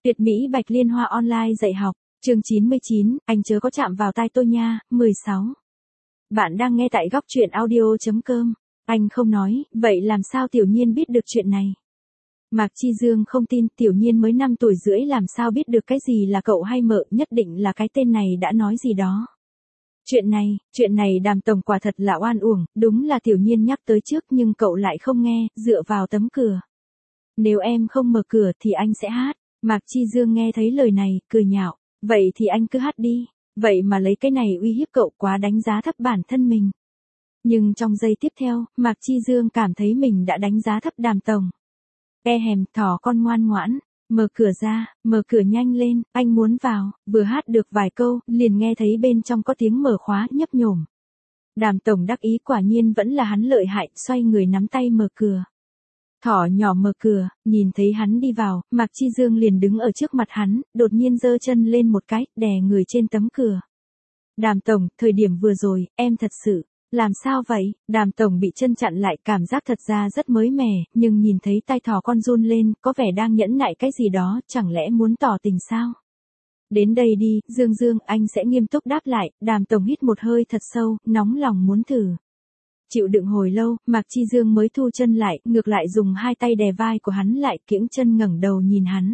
Tuyệt mỹ Bạch Liên Hoa online dạy học, chương 99, anh chớ có chạm vào tai tôi nha, 16. Bạn đang nghe tại góc truyện audio.com. Anh không nói, vậy làm sao Tiểu Nhiên biết được chuyện này? Mạc Chi Dương không tin, Tiểu Nhiên mới 5 tuổi rưỡi làm sao biết được cái gì là cậu hay mợ, nhất định là cái tên này đã nói gì đó. Chuyện này Đàm Tổng quả thật là oan uổng, đúng là Tiểu Nhiên nhắc tới trước nhưng cậu lại không nghe, dựa vào tấm cửa. Nếu em không mở cửa thì anh sẽ hát. Mạc Chi Dương nghe thấy lời này, cười nhạo, vậy thì anh cứ hát đi, vậy mà lấy cái này uy hiếp cậu quá đánh giá thấp bản thân mình. Nhưng trong giây tiếp theo, Mạc Chi Dương cảm thấy mình đã đánh giá thấp Đàm Tổng. Thỏ con ngoan ngoãn, mở cửa nhanh lên, anh muốn vào, vừa hát được vài câu, liền nghe thấy bên trong có tiếng mở khóa nhấp nhổm. Đàm Tổng đắc ý quả nhiên vẫn là hắn lợi hại, xoay người nắm tay mở cửa. Thỏ nhỏ mở cửa, nhìn thấy hắn đi vào, Mạc Chi Dương liền đứng ở trước mặt hắn, đột nhiên giơ chân lên một cái, đè người trên tấm cửa. Đàm Tổng, thời điểm vừa rồi, em thật sự, làm sao vậy? Đàm Tổng bị chân chặn lại, cảm giác thật ra rất mới mẻ, nhưng nhìn thấy tay thỏ con run lên, có vẻ đang nhẫn nại cái gì đó, chẳng lẽ muốn tỏ tình sao? Đến đây đi, Dương, anh sẽ nghiêm túc đáp lại. Đàm Tổng hít một hơi thật sâu, nóng lòng muốn thử. Chịu đựng hồi lâu, Mạc Chi Dương mới thu chân lại, ngược lại dùng hai tay đè vai của hắn lại, kiễng chân ngẩng đầu nhìn hắn.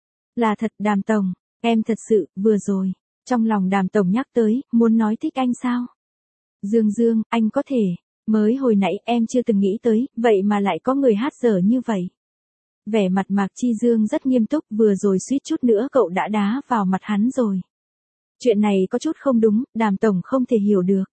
Là thật Đàm Tổng, em thật sự, vừa rồi. Trong lòng Đàm Tổng nhắc tới, muốn nói thích anh sao? Dương, anh có thể. Mới hồi nãy em chưa từng nghĩ tới, vậy mà lại có người hát dở như vậy. Vẻ mặt Mạc Chi Dương rất nghiêm túc, vừa rồi suýt chút nữa cậu đã đá vào mặt hắn rồi. Chuyện này có chút không đúng, Đàm Tổng không thể hiểu được.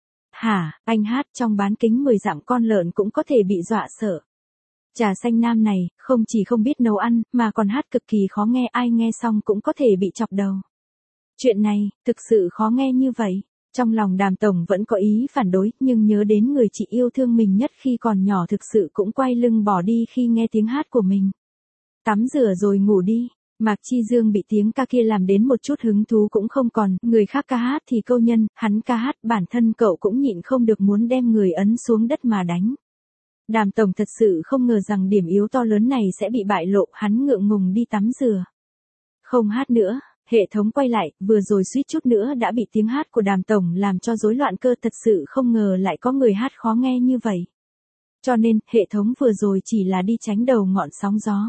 Hả, anh hát trong bán kính 10 dặm con lợn cũng có thể bị dọa sợ. Trà xanh nam này, không chỉ không biết nấu ăn, mà còn hát cực kỳ khó nghe, ai nghe xong cũng có thể bị chọc đầu. Chuyện này, thực sự khó nghe như vậy. Trong lòng Đàm Tổng vẫn có ý phản đối, nhưng nhớ đến người chị yêu thương mình nhất khi còn nhỏ thực sự cũng quay lưng bỏ đi khi nghe tiếng hát của mình. Tắm rửa rồi ngủ đi. Mạc Chi Dương bị tiếng ca kia làm đến một chút hứng thú cũng không còn, người khác ca hát thì câu nhân, hắn ca hát, bản thân cậu cũng nhịn không được muốn đem người ấn xuống đất mà đánh. Đàm Tổng thật sự không ngờ rằng điểm yếu to lớn này sẽ bị bại lộ, hắn ngượng ngùng đi tắm rửa. Không hát nữa, hệ thống quay lại, vừa rồi suýt chút nữa đã bị tiếng hát của Đàm Tổng làm cho rối loạn cơ, thật sự không ngờ lại có người hát khó nghe như vậy. Cho nên, hệ thống vừa rồi chỉ là đi tránh đầu ngọn sóng gió.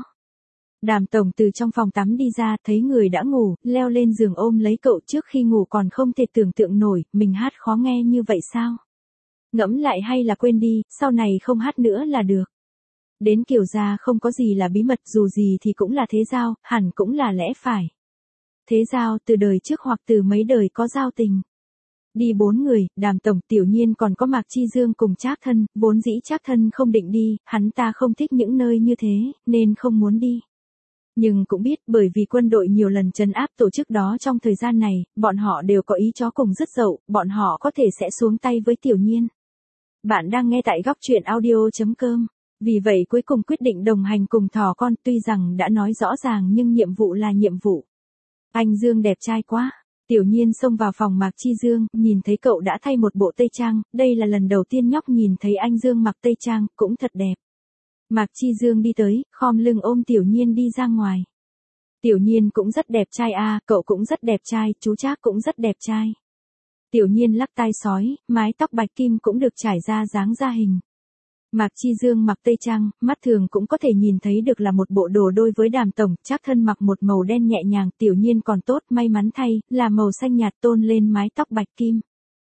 Đàm Tổng từ trong phòng tắm đi ra, thấy người đã ngủ, leo lên giường ôm lấy cậu, trước khi ngủ còn không thể tưởng tượng nổi, mình hát khó nghe như vậy sao? Ngẫm lại hay là quên đi, sau này không hát nữa là được. Đến Kiều gia không có gì là bí mật, dù gì thì cũng là thế giao, hẳn cũng là lẽ phải. Thế giao từ đời trước hoặc từ mấy đời có giao tình. Đi 4 người, Đàm Tổng, Tiểu Nhiên còn có Mạc Chi Dương cùng Trác Thân, vốn dĩ Trác Thân không định đi, hắn ta không thích những nơi như thế, nên không muốn đi. Nhưng cũng biết, bởi vì quân đội nhiều lần trấn áp tổ chức đó trong thời gian này, bọn họ đều có ý chó cùng rứt dậu, bọn họ có thể sẽ xuống tay với Tiểu Nhiên. Bạn đang nghe tại góc truyện audio.com. Vì vậy cuối cùng quyết định đồng hành cùng thỏ con, tuy rằng đã nói rõ ràng nhưng nhiệm vụ là nhiệm vụ. Anh Dương đẹp trai quá. Tiểu Nhiên xông vào phòng Mạc Chi Dương, nhìn thấy cậu đã thay một bộ tây trang, đây là lần đầu tiên nhóc nhìn thấy anh Dương mặc tây trang, cũng thật đẹp. Mạc Chi Dương đi tới, khom lưng ôm Tiểu Nhiên đi ra ngoài. Tiểu Nhiên cũng rất đẹp trai à, cậu cũng rất đẹp trai, chú Trác cũng rất đẹp trai. Tiểu Nhiên lắc tai sói, mái tóc bạch kim cũng được trải ra dáng ra hình. Mạc Chi Dương mặc tây trang, mắt thường cũng có thể nhìn thấy được là một bộ đồ đôi với Đàm Tổng, Trác Thân mặc một màu đen nhẹ nhàng, Tiểu Nhiên còn tốt, may mắn thay, là màu xanh nhạt tôn lên mái tóc bạch kim.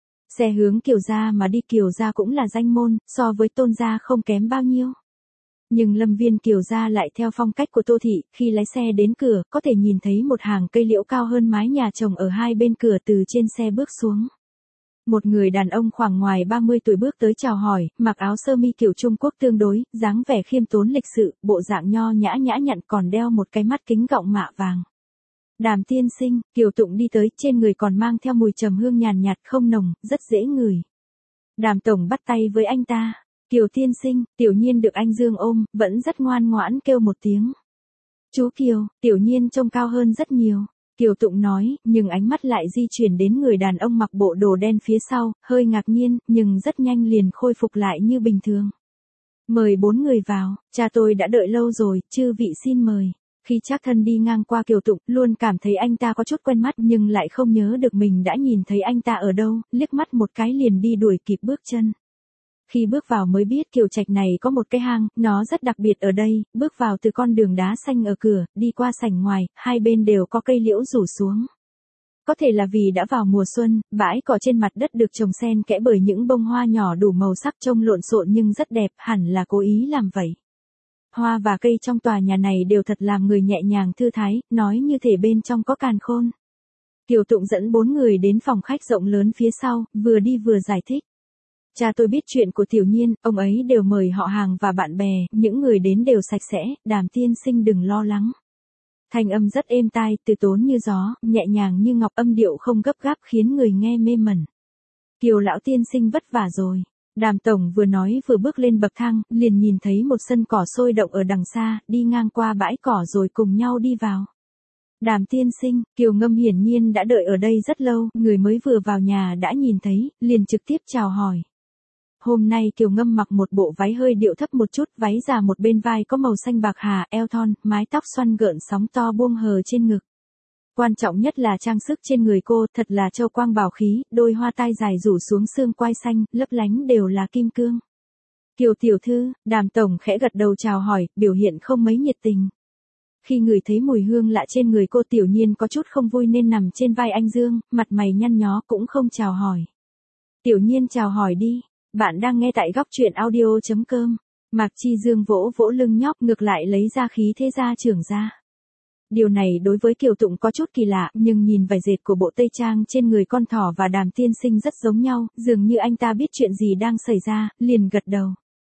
Xe hướng Kiều gia mà đi, Kiều gia cũng là danh môn, so với Tôn gia không kém bao nhiêu. Nhưng Lâm Viên Kiều gia lại theo phong cách của Tô Thị, khi lái xe đến cửa, có thể nhìn thấy một hàng cây liễu cao hơn mái nhà trồng ở hai bên cửa, từ trên xe bước xuống. Một người đàn ông khoảng ngoài 30 tuổi bước tới chào hỏi, mặc áo sơ mi kiểu Trung Quốc tương đối, dáng vẻ khiêm tốn lịch sự, bộ dạng nho nhã nhã nhặn, còn đeo một cái mắt kính gọng mạ vàng. Đàm tiên sinh, Kiều Tụng đi tới, trên người còn mang theo mùi trầm hương nhàn nhạt không nồng, rất dễ ngửi. Đàm Tổng bắt tay với anh ta. Kiều tiên sinh, Tiểu Nhiên được anh Dương ôm, vẫn rất ngoan ngoãn kêu một tiếng. Chú Kiều, Tiểu Nhiên trông cao hơn rất nhiều. Kiều Tụng nói, nhưng ánh mắt lại di chuyển đến người đàn ông mặc bộ đồ đen phía sau, hơi ngạc nhiên, nhưng rất nhanh liền khôi phục lại như bình thường. Mời 4 người vào, cha tôi đã đợi lâu rồi, chư vị xin mời. Khi Trác Thân đi ngang qua Kiều Tụng, luôn cảm thấy anh ta có chút quen mắt nhưng lại không nhớ được mình đã nhìn thấy anh ta ở đâu, liếc mắt một cái liền đi đuổi kịp bước chân. Khi bước vào mới biết Kiều Trạch này có một cái hang, nó rất đặc biệt ở đây, bước vào từ con đường đá xanh ở cửa, đi qua sảnh ngoài, hai bên đều có cây liễu rủ xuống. Có thể là vì đã vào mùa xuân, bãi cỏ trên mặt đất được trồng xen kẽ bởi những bông hoa nhỏ đủ màu sắc trông lộn xộn nhưng rất đẹp, hẳn là cố ý làm vậy. Hoa và cây trong tòa nhà này đều thật làm người nhẹ nhàng thư thái, nói như thể bên trong có càn khôn. Kiều Tụng dẫn 4 người đến phòng khách rộng lớn phía sau, vừa đi vừa giải thích. Cha tôi biết chuyện của Tiểu Nhiên, ông ấy đều mời họ hàng và bạn bè, những người đến đều sạch sẽ, Đàm tiên sinh đừng lo lắng. Thanh âm rất êm tai, từ tốn như gió, nhẹ nhàng như ngọc, âm điệu không gấp gáp khiến người nghe mê mẩn. Kiều lão tiên sinh vất vả rồi. Đàm tổng vừa nói vừa bước lên bậc thang, liền nhìn thấy một sân cỏ sôi động ở đằng xa, đi ngang qua bãi cỏ rồi cùng nhau đi vào. Đàm tiên sinh, Kiều Ngâm hiển nhiên đã đợi ở đây rất lâu, người mới vừa vào nhà đã nhìn thấy, liền trực tiếp chào hỏi. Hôm nay Kiều Ngâm mặc một bộ váy hơi điệu thấp một chút, váy già một bên vai có màu xanh bạc hà, eo thon, mái tóc xoăn gợn sóng to buông hờ trên ngực. Quan trọng nhất là trang sức trên người cô, thật là châu quang bảo khí, đôi hoa tai dài rủ xuống xương quai xanh, lấp lánh đều là kim cương. Kiều tiểu thư, Đàm tổng khẽ gật đầu chào hỏi, biểu hiện không mấy nhiệt tình. Khi người thấy mùi hương lạ trên người cô, Tiểu Nhiên có chút không vui nên nằm trên vai anh Dương, mặt mày nhăn nhó cũng không chào hỏi. Tiểu Nhiên chào hỏi đi, bạn đang nghe tại góc truyện audio.com. Mạc Chi Dương vỗ vỗ lưng nhóc, ngược lại lấy ra khí thế gia trưởng ra. Điều này đối với Kiều Tụng có chút kỳ lạ, nhưng nhìn vải dệt của bộ tây trang trên người con thỏ và Đàm tiên sinh rất giống nhau, dường như anh ta biết chuyện gì đang xảy ra, liền gật đầu.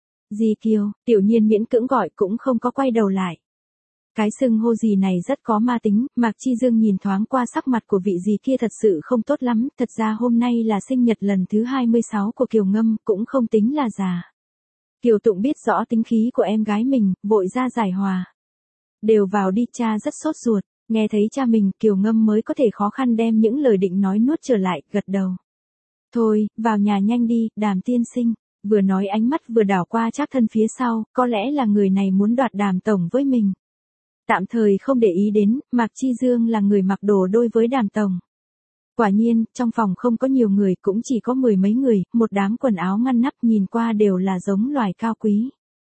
Dì Kiều, Tiểu Nhiên miễn cưỡng gọi cũng không có quay đầu lại. Cái xưng hô gì này rất có ma tính, Mạc Chi Dương nhìn thoáng qua sắc mặt của vị dì kia thật sự không tốt lắm, thật ra hôm nay là sinh nhật lần thứ 26 của Kiều Ngâm, cũng không tính là già. Kiều Tụng biết rõ tính khí của em gái mình, vội ra giải hòa. Đều vào đi, cha rất sốt ruột, nghe thấy cha mình, Kiều Ngâm mới có thể khó khăn đem những lời định nói nuốt trở lại, gật đầu. Thôi, vào nhà nhanh đi, Đàm tiên sinh, vừa nói ánh mắt vừa đảo qua Trác Thân phía sau, có lẽ là người này muốn đoạt Đàm tổng với mình. Tạm thời không để ý đến, Mạc Chi Dương là người mặc đồ đôi với Đàm tổng. Quả nhiên, trong phòng không có nhiều người, cũng chỉ có 10 mấy người, một đám quần áo ngăn nắp nhìn qua đều là giống loài cao quý.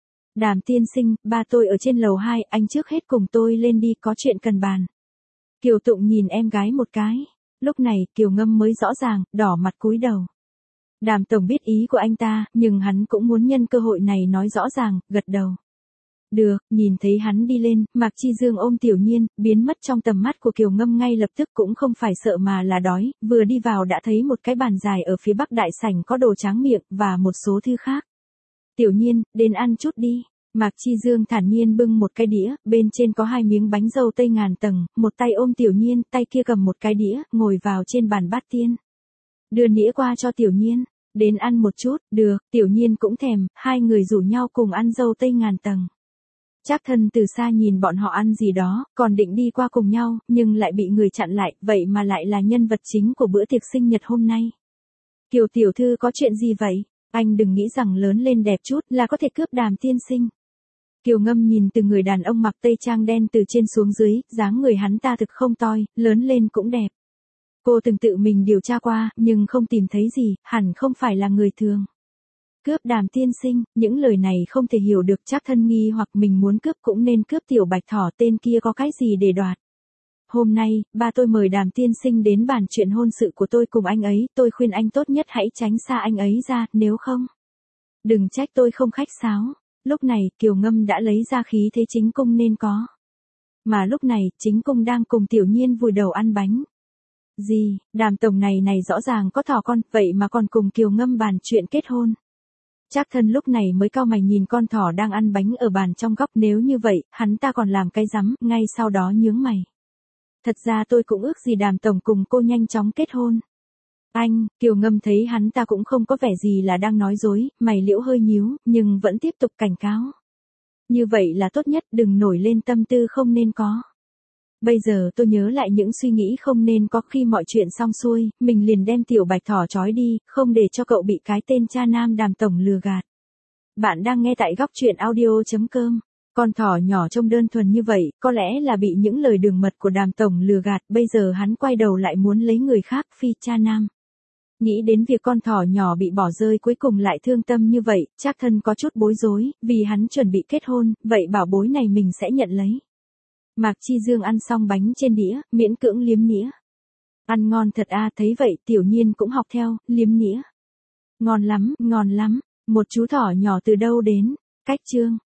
Đàm tiên sinh, ba tôi ở trên lầu 2, anh trước hết cùng tôi lên đi, có chuyện cần bàn. Kiều Tụng nhìn em gái một cái. Lúc này, Kiều Ngâm mới rõ ràng, đỏ mặt cúi đầu. Đàm tổng biết ý của anh ta, nhưng hắn cũng muốn nhân cơ hội này nói rõ ràng, gật đầu. Được, nhìn thấy hắn đi lên, Mạc Chi Dương ôm Tiểu Nhiên, biến mất trong tầm mắt của Kiều Ngâm ngay lập tức, cũng không phải sợ mà là đói, vừa đi vào đã thấy một cái bàn dài ở phía bắc đại sảnh có đồ tráng miệng, và một số thứ khác. Tiểu Nhiên, đến ăn chút đi. Mạc Chi Dương thản nhiên bưng một cái đĩa, bên trên có 2 miếng bánh dâu tây ngàn tầng, một tay ôm Tiểu Nhiên, tay kia cầm một cái đĩa, ngồi vào trên bàn bát tiên. Đưa đĩa qua cho Tiểu Nhiên, đến ăn một chút, được, Tiểu Nhiên cũng thèm, hai người rủ nhau cùng ăn dâu tây ngàn tầng. Trác Thân từ xa nhìn bọn họ ăn gì đó, còn định đi qua cùng nhau, nhưng lại bị người chặn lại, vậy mà lại là nhân vật chính của bữa tiệc sinh nhật hôm nay. Kiều tiểu thư có chuyện gì vậy? Anh đừng nghĩ rằng lớn lên đẹp chút là có thể cướp Đàm tiên sinh. Kiều Ngâm nhìn từ người đàn ông mặc tây trang đen từ trên xuống dưới, dáng người hắn ta thực không toi, lớn lên cũng đẹp. Cô từng tự mình điều tra qua, nhưng không tìm thấy gì, hẳn không phải là người thường. Cướp Đàm tiên sinh, những lời này không thể hiểu được. Trác Thân nghi hoặc mình muốn cướp cũng nên cướp tiểu bạch thỏ, tên kia có cái gì để đoạt. Hôm nay, ba tôi mời Đàm tiên sinh đến bàn chuyện hôn sự của tôi cùng anh ấy, tôi khuyên anh tốt nhất hãy tránh xa anh ấy ra, nếu không. Đừng trách tôi không khách sáo. Lúc này, Kiều Ngâm đã lấy ra khí thế chính cung nên có. Mà lúc này, chính cung đang cùng Tiểu Nhiên vùi đầu ăn bánh. Gì, Đàm tổng này rõ ràng có thỏ con, vậy mà còn cùng Kiều Ngâm bàn chuyện kết hôn. Trác Thân lúc này mới cau mày nhìn con thỏ đang ăn bánh ở bàn trong góc, nếu như vậy, hắn ta còn làm cái rắm, ngay sau đó nhướng mày. Thật ra tôi cũng ước gì Đàm tổng cùng cô nhanh chóng kết hôn. Anh, Kiều Ngâm thấy hắn ta cũng không có vẻ gì là đang nói dối, mày liễu hơi nhíu, nhưng vẫn tiếp tục cảnh cáo. Như vậy là tốt nhất, đừng nổi lên tâm tư không nên có. Bây giờ tôi nhớ lại những suy nghĩ không nên có, khi mọi chuyện xong xuôi, mình liền đem tiểu bạch thỏ trói đi, không để cho cậu bị cái tên cha nam Đàm tổng lừa gạt. Bạn đang nghe tại góc truyện audio.com. Con thỏ nhỏ trông đơn thuần như vậy, có lẽ là bị những lời đường mật của Đàm tổng lừa gạt, bây giờ hắn quay đầu lại muốn lấy người khác phi cha nam. Nghĩ đến việc con thỏ nhỏ bị bỏ rơi cuối cùng lại thương tâm như vậy, Trác Thân có chút bối rối, vì hắn chuẩn bị kết hôn, vậy bảo bối này mình sẽ nhận lấy. Mạc Chi Dương ăn xong bánh trên đĩa, miễn cưỡng liếm nĩa. Ăn ngon thật a, thấy vậy Tiểu Nhiên cũng học theo, liếm nĩa. Ngon lắm, một chú thỏ nhỏ từ đâu đến, cách Trương.